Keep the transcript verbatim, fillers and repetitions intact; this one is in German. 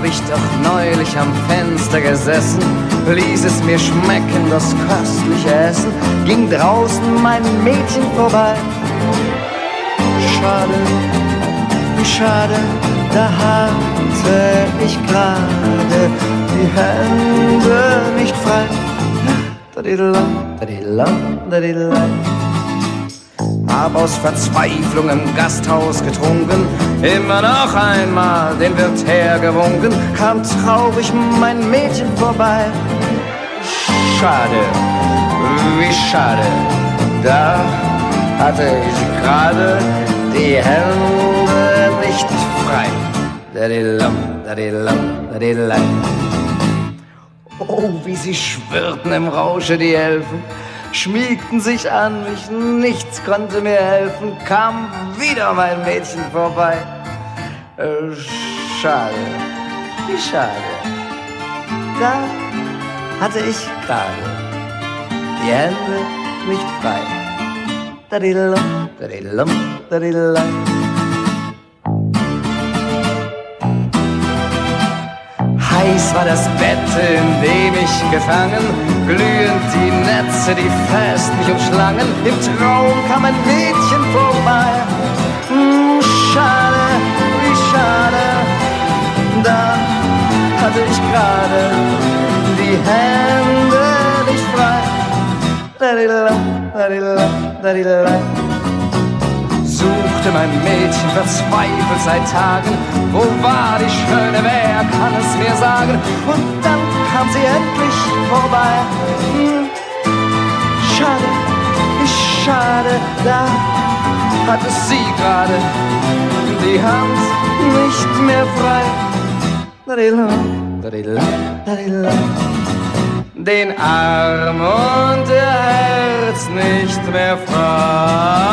hab ich doch neulich am Fenster gesessen, ließ es mir schmecken, das köstliche Essen, ging draußen mein Mädchen vorbei. Schade, wie schade, da hatte ich gerade die Hände nicht frei. Hab aus Verzweiflung im Gasthaus getrunken, immer noch einmal den Wirt hergewunken, kam traurig mein Mädchen vorbei. Schade, wie schade, da hatte ich gerade die Hände nicht frei. Oh, wie sie schwirrten im Rausche, die Elfen, schmiegten sich an mich, nichts konnte mir helfen, kam wieder mein Mädchen vorbei. Äh, schade, wie schade, da hatte ich gerade die Hände nicht frei. Dadidalum, dadidalum, dadidalum. Heiß war das Bett, in dem ich gefangen, glühend die Netze, die fest mich umschlangen. Im Traum kam ein Mädchen vorbei. Hm, schade, wie schade, da hatte ich gerade die Hände nicht frei. Dadidalum, dadidalum, dadidalum. Suchte mein Mädchen verzweifelt seit Tagen, wo war die Schöne, wer kann es mir sagen? Und dann kam sie endlich vorbei. Hm, schade, wie schade, da hatte sie gerade die Hand nicht mehr frei. Den Arm und ihr Herz nicht mehr frei.